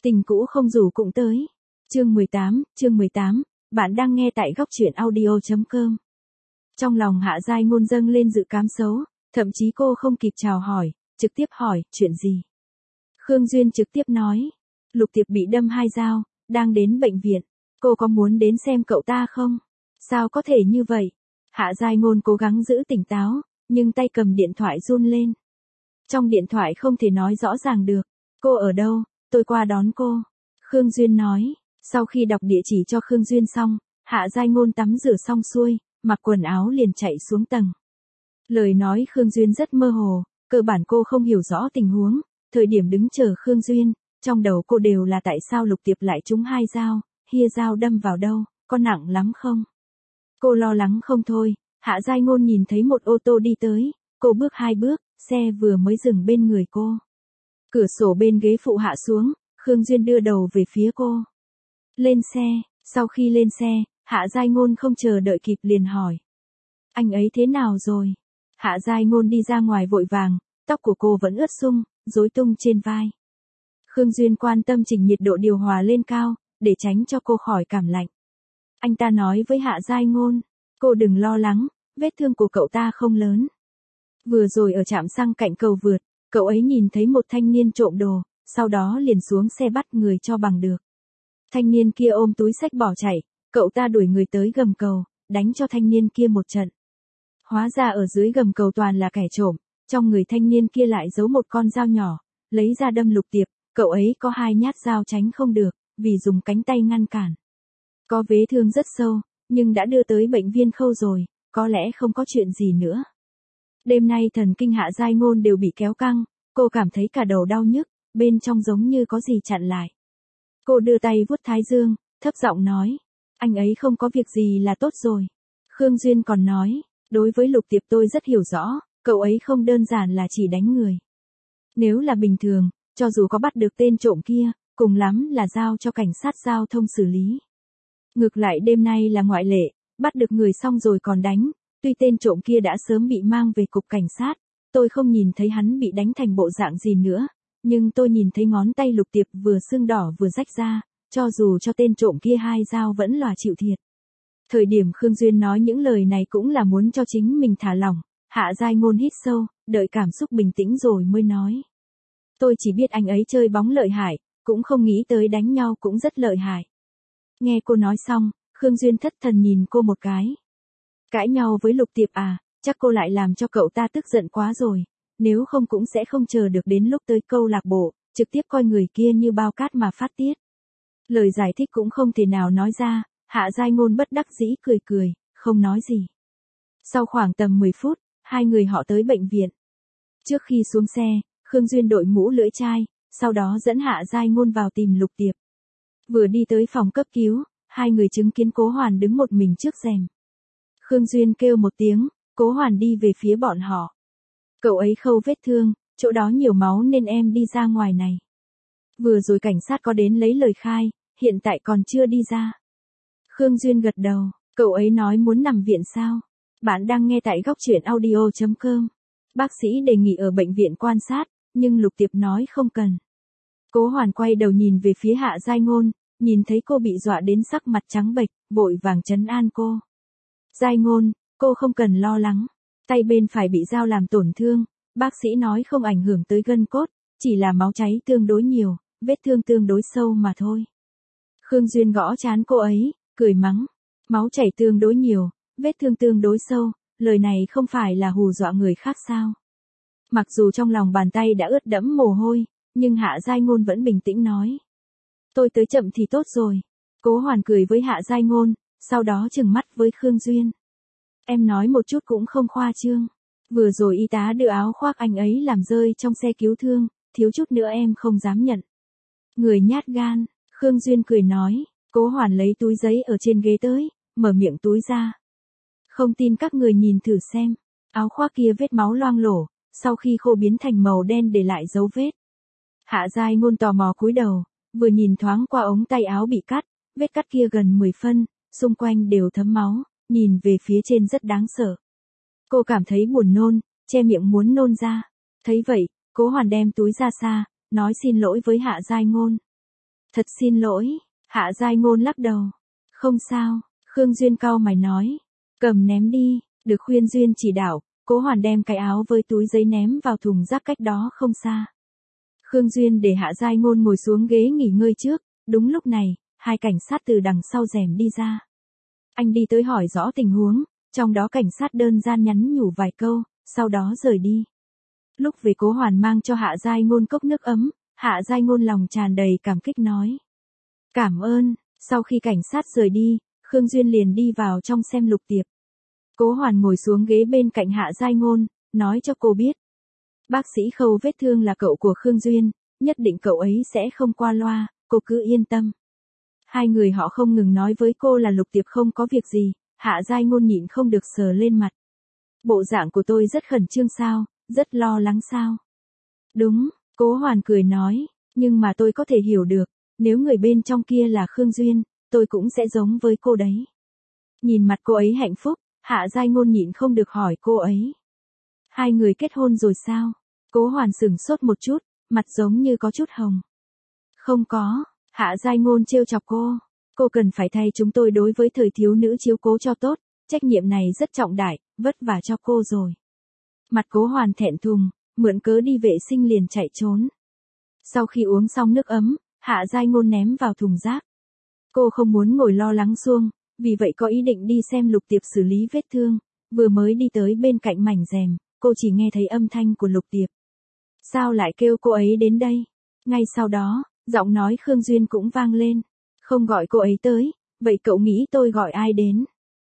Tình cũ không rủ cũng tới. Chương 18, bạn đang nghe tại góc truyện audio.com. Trong lòng Hạ Giai Ngôn dâng lên dự cảm xấu, thậm chí cô không kịp chào hỏi, trực tiếp hỏi, chuyện gì? Khương Duyên trực tiếp nói, Lục Tiệp bị đâm 2 dao, đang đến bệnh viện, cô có muốn đến xem cậu ta không? Sao có thể như vậy? Hạ Giai Ngôn cố gắng giữ tỉnh táo, nhưng tay cầm điện thoại run lên. Trong điện thoại không thể nói rõ ràng được, cô ở đâu, tôi qua đón cô. Khương Duyên nói, sau khi đọc địa chỉ cho Khương Duyên xong, Hạ Giai Ngôn tắm rửa xong xuôi, mặc quần áo liền chạy xuống tầng. Lời nói Khương Duyên rất mơ hồ, cơ bản cô không hiểu rõ tình huống, thời điểm đứng chờ Khương Duyên, trong đầu cô đều là tại sao Lục Tiệp lại trúng 2 dao, hia dao đâm vào đâu, có nặng lắm không? Cô lo lắng không thôi, Hạ Giai Ngôn nhìn thấy một ô tô đi tới, cô bước 2 bước, xe vừa mới dừng bên người cô. Cửa sổ bên ghế phụ hạ xuống, Khương Duyên đưa đầu về phía cô. Lên xe, sau khi lên xe, Hạ Giai Ngôn không chờ đợi kịp liền hỏi. Anh ấy thế nào rồi? Hạ Giai Ngôn đi ra ngoài vội vàng, tóc của cô vẫn ướt sũng, rối tung trên vai. Khương Duyên quan tâm chỉnh nhiệt độ điều hòa lên cao, để tránh cho cô khỏi cảm lạnh. Anh ta nói với Hạ Giai Ngôn, cô đừng lo lắng, vết thương của cậu ta không lớn. Vừa rồi ở trạm xăng cạnh cầu vượt, cậu ấy nhìn thấy một thanh niên trộm đồ, sau đó liền xuống xe bắt người cho bằng được. Thanh niên kia ôm túi xách bỏ chạy, cậu ta đuổi người tới gầm cầu, đánh cho thanh niên kia một trận. Hóa ra ở dưới gầm cầu toàn là kẻ trộm, trong người thanh niên kia lại giấu một con dao nhỏ, lấy ra đâm Lục Tiệp, cậu ấy có 2 nhát dao tránh không được, vì dùng cánh tay ngăn cản. Có vết thương rất sâu, nhưng đã đưa tới bệnh viện khâu rồi, có lẽ không có chuyện gì nữa. Đêm nay thần kinh Hạ Giai Ngôn đều bị kéo căng, cô cảm thấy cả đầu đau nhức, bên trong giống như có gì chặn lại. Cô đưa tay vuốt thái dương, thấp giọng nói, anh ấy không có việc gì là tốt rồi. Khương Duyên còn nói, đối với Lục Tiệp tôi rất hiểu rõ, cậu ấy không đơn giản là chỉ đánh người. Nếu là bình thường, cho dù có bắt được tên trộm kia, cùng lắm là giao cho cảnh sát giao thông xử lý. Ngược lại đêm nay là ngoại lệ, bắt được người xong rồi còn đánh, tuy tên trộm kia đã sớm bị mang về cục cảnh sát, tôi không nhìn thấy hắn bị đánh thành bộ dạng gì nữa, nhưng tôi nhìn thấy ngón tay Lục Tiệp vừa sưng đỏ vừa rách ra, cho dù cho tên trộm kia 2 dao vẫn là chịu thiệt. Thời điểm Khương Duyên nói những lời này cũng là muốn cho chính mình thả lỏng, Hạ Giai Ngôn hít sâu, đợi cảm xúc bình tĩnh rồi mới nói. Tôi chỉ biết anh ấy chơi bóng lợi hại, cũng không nghĩ tới đánh nhau cũng rất lợi hại. Nghe cô nói xong, Khương Duyên thất thần nhìn cô một cái. Cãi nhau với Lục Tiệp à, chắc cô lại làm cho cậu ta tức giận quá rồi, nếu không cũng sẽ không chờ được đến lúc tới câu lạc bộ, trực tiếp coi người kia như bao cát mà phát tiết. Lời giải thích cũng không thể nào nói ra, Hạ Giai Ngôn bất đắc dĩ cười cười, không nói gì. Sau khoảng tầm 10 phút, hai người họ tới bệnh viện. Trước khi xuống xe, Khương Duyên đội mũ lưỡi chai, sau đó dẫn Hạ Giai Ngôn vào tìm Lục Tiệp. Vừa đi tới phòng cấp cứu, hai người chứng kiến Cố Hoàn đứng một mình trước rèm. Khương Duyên kêu một tiếng, Cố Hoàn đi về phía bọn họ. Cậu ấy khâu vết thương, chỗ đó nhiều máu nên em đi ra ngoài này. Vừa rồi cảnh sát có đến lấy lời khai, hiện tại còn chưa đi ra. Khương Duyên gật đầu, cậu ấy nói muốn nằm viện sao? Bạn đang nghe tại góc truyện audio.com. Bác sĩ đề nghị ở bệnh viện quan sát, nhưng Lục Tiệp nói không cần. Cố Hoàn quay đầu nhìn về phía Hạ Giai Ngôn, nhìn thấy cô bị dọa đến sắc mặt trắng bệch, vội vàng trấn an cô. Giai Ngôn, cô không cần lo lắng. Tay bên phải bị dao làm tổn thương, bác sĩ nói không ảnh hưởng tới gân cốt, chỉ là máu cháy tương đối nhiều, vết thương tương đối sâu mà thôi. Khương Duyên gõ trán cô ấy, cười mắng. Máu chảy tương đối nhiều, vết thương tương đối sâu, lời này không phải là hù dọa người khác sao? Mặc dù trong lòng bàn tay đã ướt đẫm mồ hôi, nhưng Hạ Giai Ngôn vẫn bình tĩnh nói. Tôi tới chậm thì tốt rồi. Cố Hoàn cười với Hạ Giai Ngôn, sau đó trừng mắt với Khương Duyên. Em nói một chút cũng không khoa trương. Vừa rồi y tá đưa áo khoác anh ấy làm rơi trong xe cứu thương, thiếu chút nữa em không dám nhận. Người nhát gan, Khương Duyên cười nói. Cố Hoàn lấy túi giấy ở trên ghế tới, mở miệng túi ra. Không tin các người nhìn thử xem, áo khoác kia vết máu loang lổ, sau khi khô biến thành màu đen để lại dấu vết. Hạ Giai Ngôn tò mò cúi đầu, vừa nhìn thoáng qua ống tay áo bị cắt, vết cắt kia gần 10 phân, xung quanh đều thấm máu, nhìn về phía trên rất đáng sợ. Cô cảm thấy buồn nôn, che miệng muốn nôn ra. Thấy vậy, Cố Hoàn đem túi ra xa, nói xin lỗi với Hạ Giai Ngôn. Thật xin lỗi, Hạ Giai Ngôn lắc đầu. Không sao, Khương Duyên cau mày nói. Cầm ném đi, được Khuyên Duyên chỉ đạo, Cố Hoàn đem cái áo với túi giấy ném vào thùng rác cách đó không xa. Khương Duyên để Hạ Giai Ngôn ngồi xuống ghế nghỉ ngơi trước, đúng lúc này, hai cảnh sát từ đằng sau rèm đi ra. Anh đi tới hỏi rõ tình huống, trong đó cảnh sát đơn giản nhắn nhủ vài câu, sau đó rời đi. Lúc về Cố Hoàn mang cho Hạ Giai Ngôn cốc nước ấm, Hạ Giai Ngôn lòng tràn đầy cảm kích nói. Cảm ơn, sau khi cảnh sát rời đi, Khương Duyên liền đi vào trong xem Lục Tiệp. Cố Hoàn ngồi xuống ghế bên cạnh Hạ Giai Ngôn, nói cho cô biết. Bác sĩ khâu vết thương là cậu của Khương Duyên, nhất định cậu ấy sẽ không qua loa, cô cứ yên tâm. Hai người họ không ngừng nói với cô là Lục Tiệp không có việc gì, Hạ Giai Ngôn nhịn không được sờ lên mặt. Bộ dạng của tôi rất khẩn trương sao, rất lo lắng sao. Đúng, Cố Hoàn cười nói, nhưng mà tôi có thể hiểu được, nếu người bên trong kia là Khương Duyên, tôi cũng sẽ giống với cô đấy. Nhìn mặt cô ấy hạnh phúc, Hạ Giai Ngôn nhịn không được hỏi cô ấy. Hai người kết hôn rồi sao? Cố Hoàn sửng sốt một chút, mặt giống như có chút hồng. Không có, Hạ Giai Ngôn trêu chọc cô. Cô cần phải thay chúng tôi đối với thời thiếu nữ chiếu cố cho tốt, trách nhiệm này rất trọng đại, vất vả cho cô rồi. Mặt Cố Hoàn thẹn thùng, mượn cớ đi vệ sinh liền chạy trốn. Sau khi uống xong nước ấm, Hạ Giai Ngôn ném vào thùng rác. Cô không muốn ngồi lo lắng suông, vì vậy có ý định đi xem Lục Tiệp xử lý vết thương. Vừa mới đi tới bên cạnh mảnh rèm, cô chỉ nghe thấy âm thanh của Lục Tiệp. Sao lại kêu cô ấy đến đây? Ngay sau đó, giọng nói Khương Duyên cũng vang lên. Không gọi cô ấy tới, vậy cậu nghĩ tôi gọi ai đến?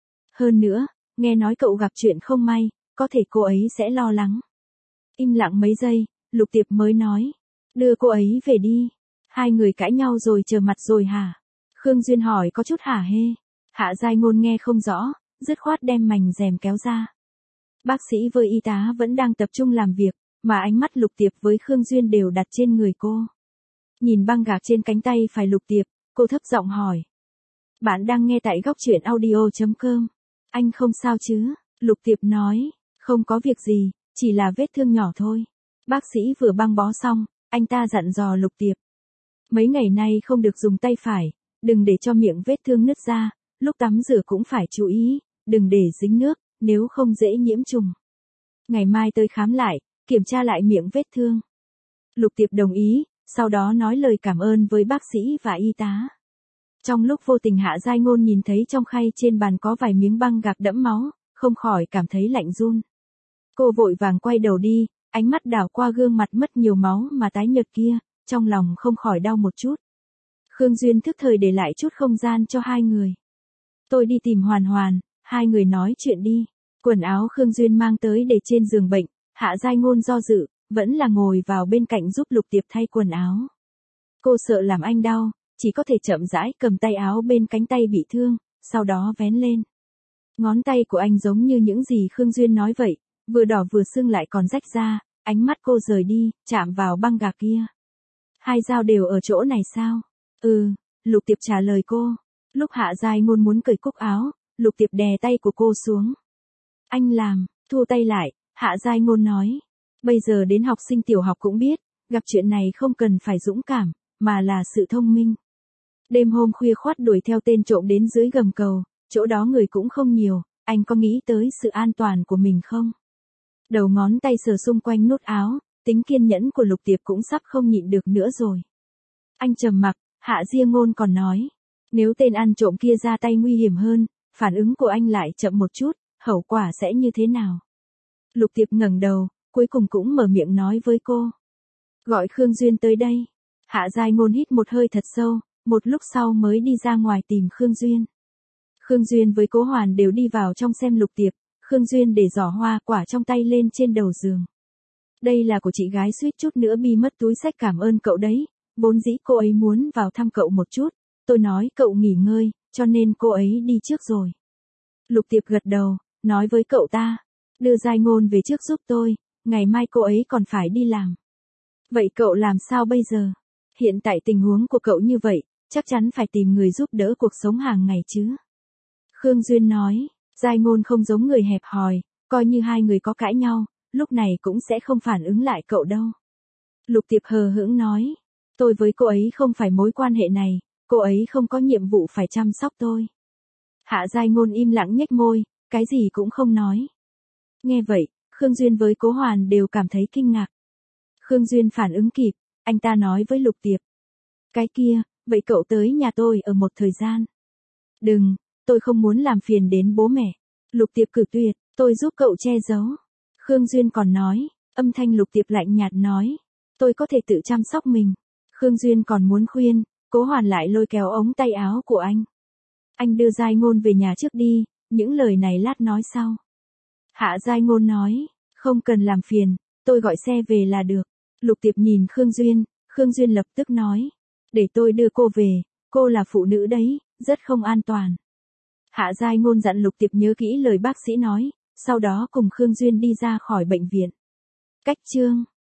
Hơn nữa, nghe nói cậu gặp chuyện không may, có thể cô ấy sẽ lo lắng. Im lặng mấy giây, Lục Tiệp mới nói. Đưa cô ấy về đi. Hai người cãi nhau rồi chờ mặt rồi hả? Khương Duyên hỏi có chút hả hê. Hạ Giai Ngôn nghe không rõ, dứt khoát đem mảnh rèm kéo ra. Bác sĩ với y tá vẫn đang tập trung làm việc, mà ánh mắt Lục Tiệp với Khương Duyên đều đặt trên người cô. Nhìn băng gạc trên cánh tay phải Lục Tiệp, cô thấp giọng hỏi. Bạn đang nghe tại góc truyện audio.com. Anh không sao chứ? Lục Tiệp nói, không có việc gì, chỉ là vết thương nhỏ thôi. Bác sĩ vừa băng bó xong, anh ta dặn dò Lục Tiệp. Mấy ngày nay không được dùng tay phải, đừng để cho miệng vết thương nứt ra, lúc tắm rửa cũng phải chú ý, đừng để dính nước, nếu không dễ nhiễm trùng. Ngày mai tôi khám lại, kiểm tra lại miệng vết thương. Lục Tiệp đồng ý, sau đó nói lời cảm ơn với bác sĩ và y tá. Trong lúc vô tình Hạ Giai Ngôn nhìn thấy trong khay trên bàn có vài miếng băng gạc đẫm máu, không khỏi cảm thấy lạnh run. Cô vội vàng quay đầu đi, ánh mắt đảo qua gương mặt mất nhiều máu mà tái nhợt kia, trong lòng không khỏi đau một chút. Khương Duyên thức thời để lại chút không gian cho hai người. Tôi đi tìm Hoàn Hoàn, hai người nói chuyện đi. Quần áo Khương Duyên mang tới để trên giường bệnh, Hạ Giai Ngôn do dự, vẫn là ngồi vào bên cạnh giúp Lục Tiệp thay quần áo. Cô sợ làm anh đau, chỉ có thể chậm rãi cầm tay áo bên cánh tay bị thương, sau đó vén lên. Ngón tay của anh giống như những gì Khương Duyên nói vậy, vừa đỏ vừa sưng lại còn rách ra, ánh mắt cô rời đi, chạm vào băng gạc kia. Hai dao đều ở chỗ này sao? Ừ, Lục Tiệp trả lời cô. Lúc Hạ Giai Ngôn muốn cởi cúc áo, Lục Tiệp đè tay của cô xuống. Anh làm, thu tay lại, Hạ Giai Ngôn nói. Bây giờ đến học sinh tiểu học cũng biết, gặp chuyện này không cần phải dũng cảm, mà là sự thông minh. Đêm hôm khuya khoắt đuổi theo tên trộm đến dưới gầm cầu, chỗ đó người cũng không nhiều, anh có nghĩ tới sự an toàn của mình không? Đầu ngón tay sờ xung quanh nút áo, tính kiên nhẫn của Lục Tiệp cũng sắp không nhịn được nữa rồi. Anh trầm mặc, Hạ Giai Ngôn còn nói. Nếu tên ăn trộm kia ra tay nguy hiểm hơn, phản ứng của anh lại chậm một chút, hậu quả sẽ như thế nào? Lục Tiệp ngẩng đầu, cuối cùng cũng mở miệng nói với cô. Gọi Khương Duyên tới đây. Hạ Giai Ngôn hít một hơi thật sâu, một lúc sau mới đi ra ngoài tìm Khương Duyên. Khương Duyên với Cố Hoàn đều đi vào trong xem Lục Tiệp, Khương Duyên để giỏ hoa quả trong tay lên trên đầu giường. Đây là của chị gái suýt chút nữa bi mất túi xách cảm ơn cậu đấy, vốn dĩ cô ấy muốn vào thăm cậu một chút, tôi nói cậu nghỉ ngơi, cho nên cô ấy đi trước rồi. Lục Tiệp gật đầu, nói với cậu ta, đưa Giai Ngôn về trước giúp tôi, ngày mai cô ấy còn phải đi làm. Vậy cậu làm sao bây giờ? Hiện tại tình huống của cậu như vậy, chắc chắn phải tìm người giúp đỡ cuộc sống hàng ngày chứ. Khương Duyên nói, Giai Ngôn không giống người hẹp hòi, coi như hai người có cãi nhau, lúc này cũng sẽ không phản ứng lại cậu đâu. Lục Tiệp hờ hững nói, Tôi với cô ấy không phải mối quan hệ này, cô ấy không có nhiệm vụ phải chăm sóc tôi. Hạ Giai Ngôn im lặng nhếch môi, cái gì cũng không nói. Nghe vậy, Khương Duyên với Cố Hoàn đều cảm thấy kinh ngạc. Khương Duyên phản ứng kịp, anh ta nói với Lục Tiệp. Cái kia, vậy cậu tới nhà tôi ở một thời gian. Đừng, tôi không muốn làm phiền đến bố mẹ. Lục Tiệp cự tuyệt, tôi giúp cậu che giấu. Khương Duyên còn nói, âm thanh Lục Tiệp lạnh nhạt nói. Tôi có thể tự chăm sóc mình. Khương Duyên còn muốn khuyên, Cố Hoàn lại lôi kéo ống tay áo của anh. Anh đưa Giai Ngôn về nhà trước đi, những lời này lát nói sau. Hạ Giai Ngôn nói, không cần làm phiền, tôi gọi xe về là được. Lục Tiệp nhìn Khương Duyên lập tức nói, để tôi đưa cô về, cô là phụ nữ đấy, rất không an toàn. Hạ Giai Ngôn dặn Lục Tiệp nhớ kỹ lời bác sĩ nói, sau đó cùng Khương Duyên đi ra khỏi bệnh viện. Cách chương